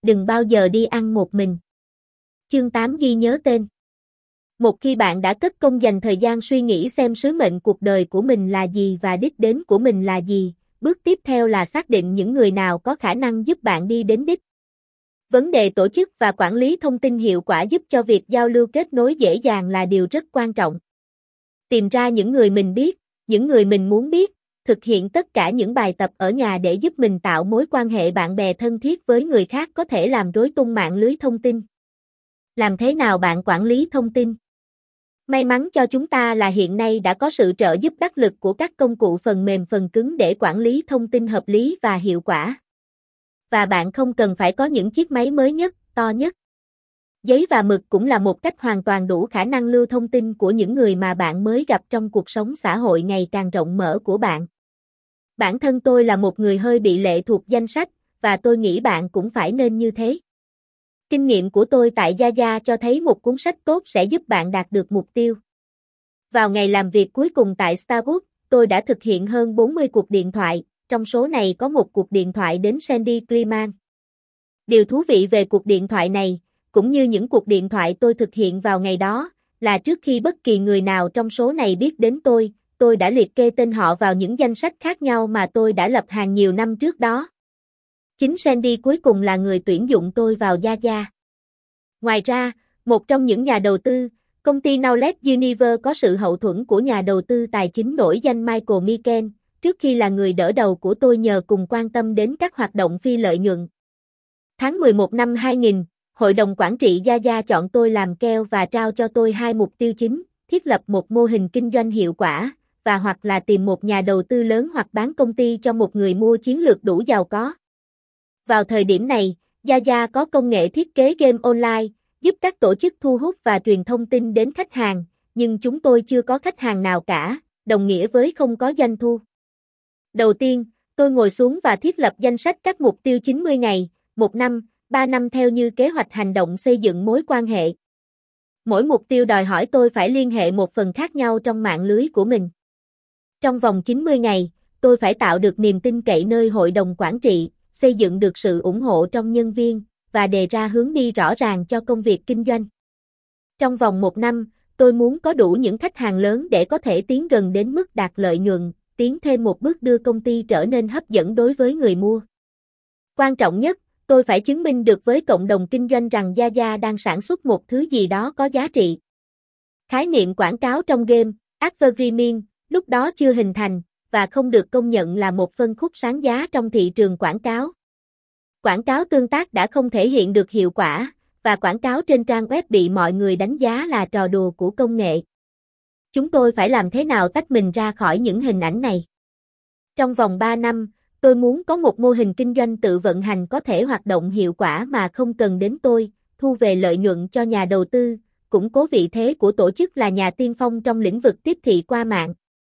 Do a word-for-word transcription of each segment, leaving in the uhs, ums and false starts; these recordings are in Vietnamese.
đừng bao giờ đi ăn một mình. Chương tám ghi nhớ tên. Một khi bạn đã cất công dành thời gian suy nghĩ xem sứ mệnh cuộc đời của mình là gì và đích đến của mình là gì, bước tiếp theo là xác định những người nào có khả năng giúp bạn đi đến đích. Vấn đề tổ chức và quản lý thông tin hiệu quả giúp cho việc giao lưu kết nối dễ dàng là điều rất quan trọng. Tìm ra những người mình biết, những người mình muốn biết, thực hiện tất cả những bài tập ở nhà để giúp mình tạo mối quan hệ bạn bè thân thiết với người khác có thể làm rối tung mạng lưới thông tin. Làm thế nào bạn quản lý thông tin? May mắn cho chúng ta là hiện nay đã có sự trợ giúp đắc lực của các công cụ phần mềm phần cứng để quản lý thông tin hợp lý và hiệu quả. Và bạn không cần phải có những chiếc máy mới nhất, to nhất. Giấy và mực cũng là một cách hoàn toàn đủ khả năng lưu thông tin của những người mà bạn mới gặp trong cuộc sống xã hội ngày càng rộng mở của bạn. Bản thân tôi là một người hơi bị lệ thuộc danh sách, và tôi nghĩ bạn cũng phải nên như thế. Kinh nghiệm của tôi tại Zaza cho thấy một cuốn sách tốt sẽ giúp bạn đạt được mục tiêu. Vào ngày làm việc cuối cùng tại Starbucks, tôi đã thực hiện hơn bốn mươi cuộc điện thoại, trong số này có một cuộc điện thoại đến Sandy Kliman. Điều thú vị về cuộc điện thoại này, cũng như những cuộc điện thoại tôi thực hiện vào ngày đó, là trước khi bất kỳ người nào trong số này biết đến tôi, tôi đã liệt kê tên họ vào những danh sách khác nhau mà tôi đã lập hàng nhiều năm trước đó. Chính Sandy cuối cùng là người tuyển dụng tôi vào Zaza. Ngoài ra, một trong những nhà đầu tư, công ty Knowledge Universe có sự hậu thuẫn của nhà đầu tư tài chính nổi danh Michael Miken, trước khi là người đỡ đầu của tôi nhờ cùng quan tâm đến các hoạt động phi lợi nhuận. Tháng mười một năm hai nghìn, Hội đồng Quản trị Zaza chọn tôi làm keo và trao cho tôi hai mục tiêu chính, thiết lập một mô hình kinh doanh hiệu quả, và hoặc là tìm một nhà đầu tư lớn hoặc bán công ty cho một người mua chiến lược đủ giàu có. Vào thời điểm này, Zaza có công nghệ thiết kế game online, giúp các tổ chức thu hút và truyền thông tin đến khách hàng, nhưng chúng tôi chưa có khách hàng nào cả, đồng nghĩa với không có doanh thu. Đầu tiên, tôi ngồi xuống và thiết lập danh sách các mục tiêu chín mươi ngày, một năm, ba năm theo như kế hoạch hành động xây dựng mối quan hệ. Mỗi mục tiêu đòi hỏi tôi phải liên hệ một phần khác nhau trong mạng lưới của mình. Trong vòng chín mươi ngày, tôi phải tạo được niềm tin cậy nơi hội đồng quản trị, xây dựng được sự ủng hộ trong nhân viên, và đề ra hướng đi rõ ràng cho công việc kinh doanh. Trong vòng một năm, tôi muốn có đủ những khách hàng lớn để có thể tiến gần đến mức đạt lợi nhuận, tiến thêm một bước đưa công ty trở nên hấp dẫn đối với người mua. Quan trọng nhất, tôi phải chứng minh được với cộng đồng kinh doanh rằng Zaza đang sản xuất một thứ gì đó có giá trị. Khái niệm quảng cáo trong game, advertising, lúc đó chưa hình thành, và không được công nhận là một phân khúc sáng giá trong thị trường quảng cáo. Quảng cáo tương tác đã không thể hiện được hiệu quả, và quảng cáo trên trang web bị mọi người đánh giá là trò đùa của công nghệ. Chúng tôi phải làm thế nào tách mình ra khỏi những hình ảnh này? Trong vòng ba năm, tôi muốn có một mô hình kinh doanh tự vận hành có thể hoạt động hiệu quả mà không cần đến tôi, thu về lợi nhuận cho nhà đầu tư, củng cố vị thế của tổ chức là nhà tiên phong trong lĩnh vực tiếp thị qua mạng.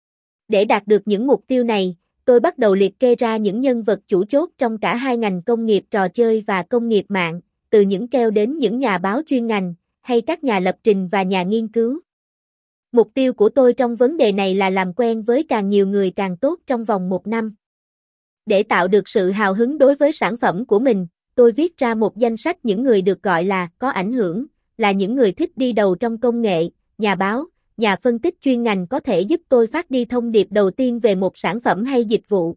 Để đạt được những mục tiêu này, tôi bắt đầu liệt kê ra những nhân vật chủ chốt trong cả hai ngành công nghiệp trò chơi và công nghiệp mạng, từ những keo đến những nhà báo chuyên ngành, hay các nhà lập trình và nhà nghiên cứu. Mục tiêu của tôi trong vấn đề này là làm quen với càng nhiều người càng tốt trong vòng một năm. Để tạo được sự hào hứng đối với sản phẩm của mình, tôi viết ra một danh sách những người được gọi là có ảnh hưởng, là những người thích đi đầu trong công nghệ, nhà báo, nhà phân tích chuyên ngành có thể giúp tôi phát đi thông điệp đầu tiên về một sản phẩm hay dịch vụ.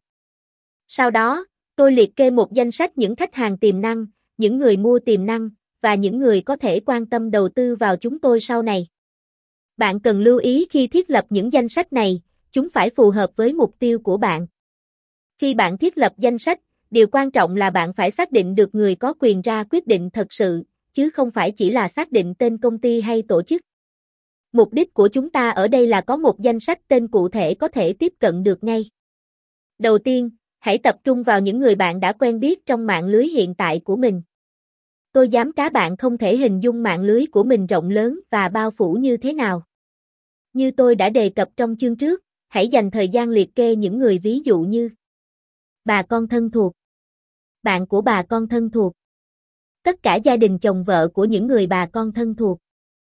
Sau đó, tôi liệt kê một danh sách những khách hàng tiềm năng, những người mua tiềm năng, và những người có thể quan tâm đầu tư vào chúng tôi sau này. Bạn cần lưu ý khi thiết lập những danh sách này, chúng phải phù hợp với mục tiêu của bạn. Khi bạn thiết lập danh sách, điều quan trọng là bạn phải xác định được người có quyền ra quyết định thật sự, chứ không phải chỉ là xác định tên công ty hay tổ chức. Mục đích của chúng ta ở đây là có một danh sách tên cụ thể có thể tiếp cận được ngay. Đầu tiên, hãy tập trung vào những người bạn đã quen biết trong mạng lưới hiện tại của mình. Tôi dám cá bạn không thể hình dung mạng lưới của mình rộng lớn và bao phủ như thế nào. Như tôi đã đề cập trong chương trước, hãy dành thời gian liệt kê những người ví dụ như bà con thân thuộc, bạn của bà con thân thuộc, tất cả gia đình chồng vợ của những người bà con thân thuộc,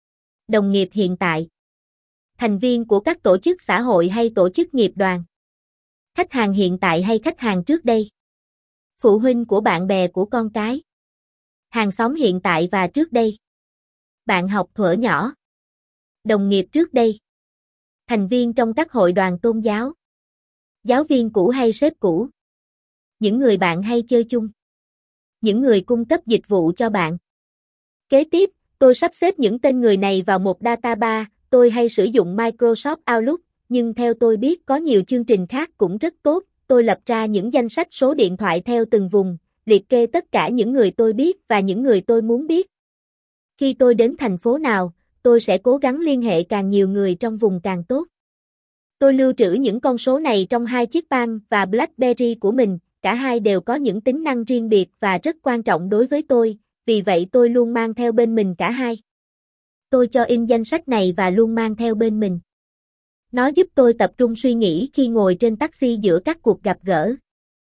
đồng nghiệp hiện tại, thành viên của các tổ chức xã hội hay tổ chức nghiệp đoàn, khách hàng hiện tại hay khách hàng trước đây, phụ huynh của bạn bè của con cái. Hàng xóm hiện tại và trước đây. Bạn học thuở nhỏ. Đồng nghiệp trước đây. Thành viên trong các hội đoàn tôn giáo. Giáo viên cũ hay sếp cũ. Những người bạn hay chơi chung. Những người cung cấp dịch vụ cho bạn. Kế tiếp, tôi sắp xếp những tên người này vào một database. Tôi hay sử dụng Microsoft Outlook, nhưng theo tôi biết có nhiều chương trình khác cũng rất tốt. Tôi lập ra những danh sách số điện thoại theo từng vùng, liệt kê tất cả những người tôi biết và những người tôi muốn biết. Khi tôi đến thành phố nào, tôi sẽ cố gắng liên hệ càng nhiều người trong vùng càng tốt. Tôi lưu trữ những con số này trong hai chiếc Palm và BlackBerry của mình, cả hai đều có những tính năng riêng biệt và rất quan trọng đối với tôi, vì vậy tôi luôn mang theo bên mình cả hai. Tôi cho in danh sách này và luôn mang theo bên mình. Nó giúp tôi tập trung suy nghĩ khi ngồi trên taxi giữa các cuộc gặp gỡ.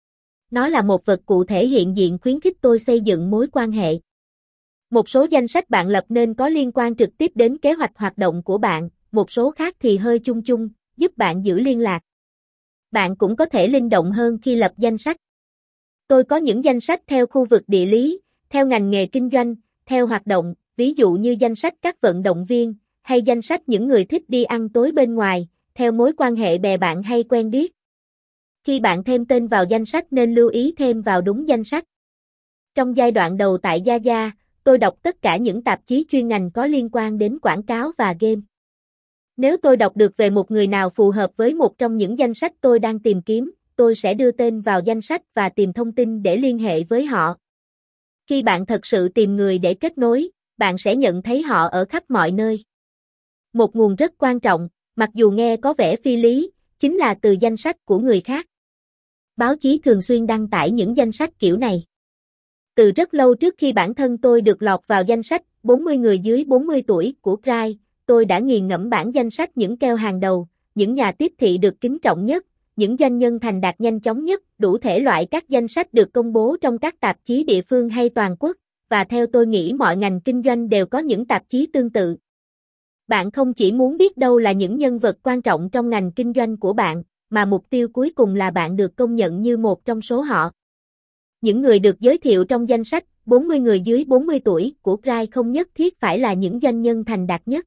Nó là một vật cụ thể hiện diện khuyến khích tôi xây dựng mối quan hệ. Một số danh sách bạn lập nên có liên quan trực tiếp đến kế hoạch hoạt động của bạn, một số khác thì hơi chung chung, giúp bạn giữ liên lạc. Bạn cũng có thể linh động hơn khi lập danh sách. Tôi có những danh sách theo khu vực địa lý, theo ngành nghề kinh doanh, theo hoạt động, ví dụ như danh sách các vận động viên, hay danh sách những người thích đi ăn tối bên ngoài, theo mối quan hệ bè bạn hay quen biết. Khi bạn thêm tên vào danh sách nên lưu ý thêm vào đúng danh sách. Trong giai đoạn đầu tại Yaya, tôi đọc tất cả những tạp chí chuyên ngành có liên quan đến quảng cáo và game. Nếu tôi đọc được về một người nào phù hợp với một trong những danh sách tôi đang tìm kiếm, tôi sẽ đưa tên vào danh sách và tìm thông tin để liên hệ với họ. Khi bạn thật sự tìm người để kết nối, bạn sẽ nhận thấy họ ở khắp mọi nơi. Một nguồn rất quan trọng, mặc dù nghe có vẻ phi lý, chính là từ danh sách của người khác. Báo chí thường xuyên đăng tải những danh sách kiểu này. Từ rất lâu trước khi bản thân tôi được lọt vào danh sách bốn mươi người dưới bốn mươi tuổi của Gride, tôi đã nghiền ngẫm bản danh sách những keo hàng đầu, những nhà tiếp thị được kính trọng nhất, những doanh nhân thành đạt nhanh chóng nhất, đủ thể loại các danh sách được công bố trong các tạp chí địa phương hay toàn quốc, và theo tôi nghĩ mọi ngành kinh doanh đều có những tạp chí tương tự. Bạn không chỉ muốn biết đâu là những nhân vật quan trọng trong ngành kinh doanh của bạn, mà mục tiêu cuối cùng là bạn được công nhận như một trong số họ. Những người được giới thiệu trong danh sách bốn mươi người dưới bốn mươi tuổi của Gride không nhất thiết phải là những doanh nhân thành đạt nhất.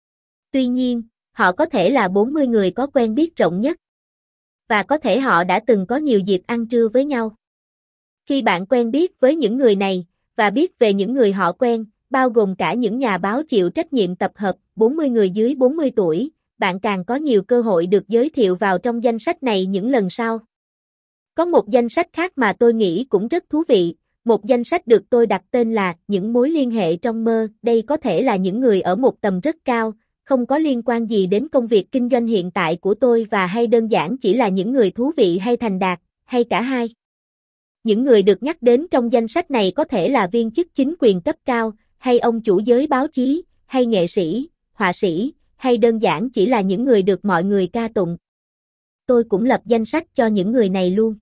Tuy nhiên, họ có thể là bốn mươi người có quen biết rộng nhất. Và có thể họ đã từng có nhiều dịp ăn trưa với nhau. Khi bạn quen biết với những người này, và biết về những người họ quen, bao gồm cả những nhà báo chịu trách nhiệm tập hợp bốn mươi người dưới bốn mươi tuổi, bạn càng có nhiều cơ hội được giới thiệu vào trong danh sách này những lần sau. Có một danh sách khác mà tôi nghĩ cũng rất thú vị, một danh sách được tôi đặt tên là những mối liên hệ trong mơ, đây có thể là những người ở một tầm rất cao, không có liên quan gì đến công việc kinh doanh hiện tại của tôi và hay đơn giản chỉ là những người thú vị hay thành đạt, hay cả hai. Những người được nhắc đến trong danh sách này có thể là viên chức chính quyền cấp cao, hay ông chủ giới báo chí, hay nghệ sĩ, họa sĩ, hay đơn giản chỉ là những người được mọi người ca tụng. Tôi cũng lập danh sách cho những người này luôn.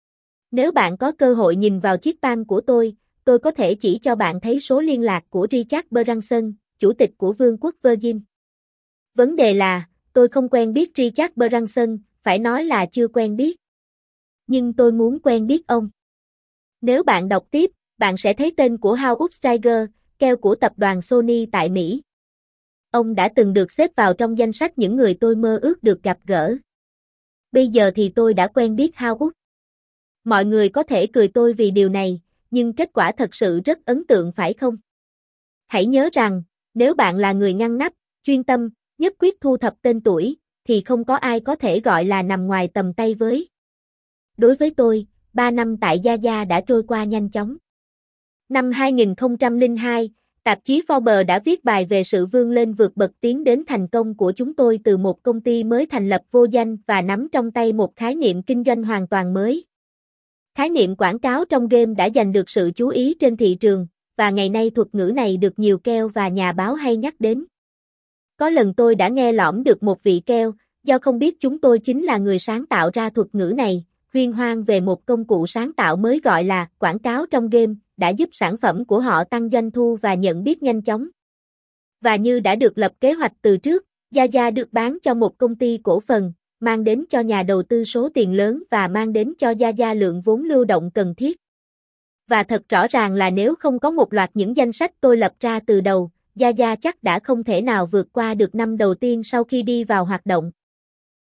Nếu bạn có cơ hội nhìn vào chiếc Palm của tôi, tôi có thể chỉ cho bạn thấy số liên lạc của Richard Branson, chủ tịch của Vương quốc Virgin. Vấn đề là, tôi không quen biết Richard Branson, phải nói là chưa quen biết. Nhưng tôi muốn quen biết ông. Nếu bạn đọc tiếp, bạn sẽ thấy tên của Howard Steiger, keo của tập đoàn Sony tại Mỹ. Ông đã từng được xếp vào trong danh sách những người tôi mơ ước được gặp gỡ. Bây giờ thì tôi đã quen biết Howard. Mọi người có thể cười tôi vì điều này, nhưng kết quả thật sự rất ấn tượng phải không? Hãy nhớ rằng, nếu bạn là người ngăn nắp, chuyên tâm, nhất quyết thu thập tên tuổi, thì không có ai có thể gọi là nằm ngoài tầm tay với. Đối với tôi, ba năm tại Yaya đã trôi qua nhanh chóng. Năm hai nghìn không trăm lẻ hai, tạp chí Forbes đã viết bài về sự vươn lên vượt bậc tiến đến thành công của chúng tôi từ một công ty mới thành lập vô danh và nắm trong tay một khái niệm kinh doanh hoàn toàn mới. Khái niệm quảng cáo trong game đã giành được sự chú ý trên thị trường, và ngày nay thuật ngữ này được nhiều keo và nhà báo hay nhắc đến. Có lần tôi đã nghe lỏm được một vị keo, do không biết chúng tôi chính là người sáng tạo ra thuật ngữ này, huyên hoang về một công cụ sáng tạo mới gọi là quảng cáo trong game, đã giúp sản phẩm của họ tăng doanh thu và nhận biết nhanh chóng. Và như đã được lập kế hoạch từ trước, Yaya được bán cho một công ty cổ phần, mang đến cho nhà đầu tư số tiền lớn và mang đến cho Yaya lượng vốn lưu động cần thiết. Và thật rõ ràng là nếu không có một loạt những danh sách tôi lập ra từ đầu, Gia Gia chắc đã không thể nào vượt qua được năm đầu tiên sau khi đi vào hoạt động.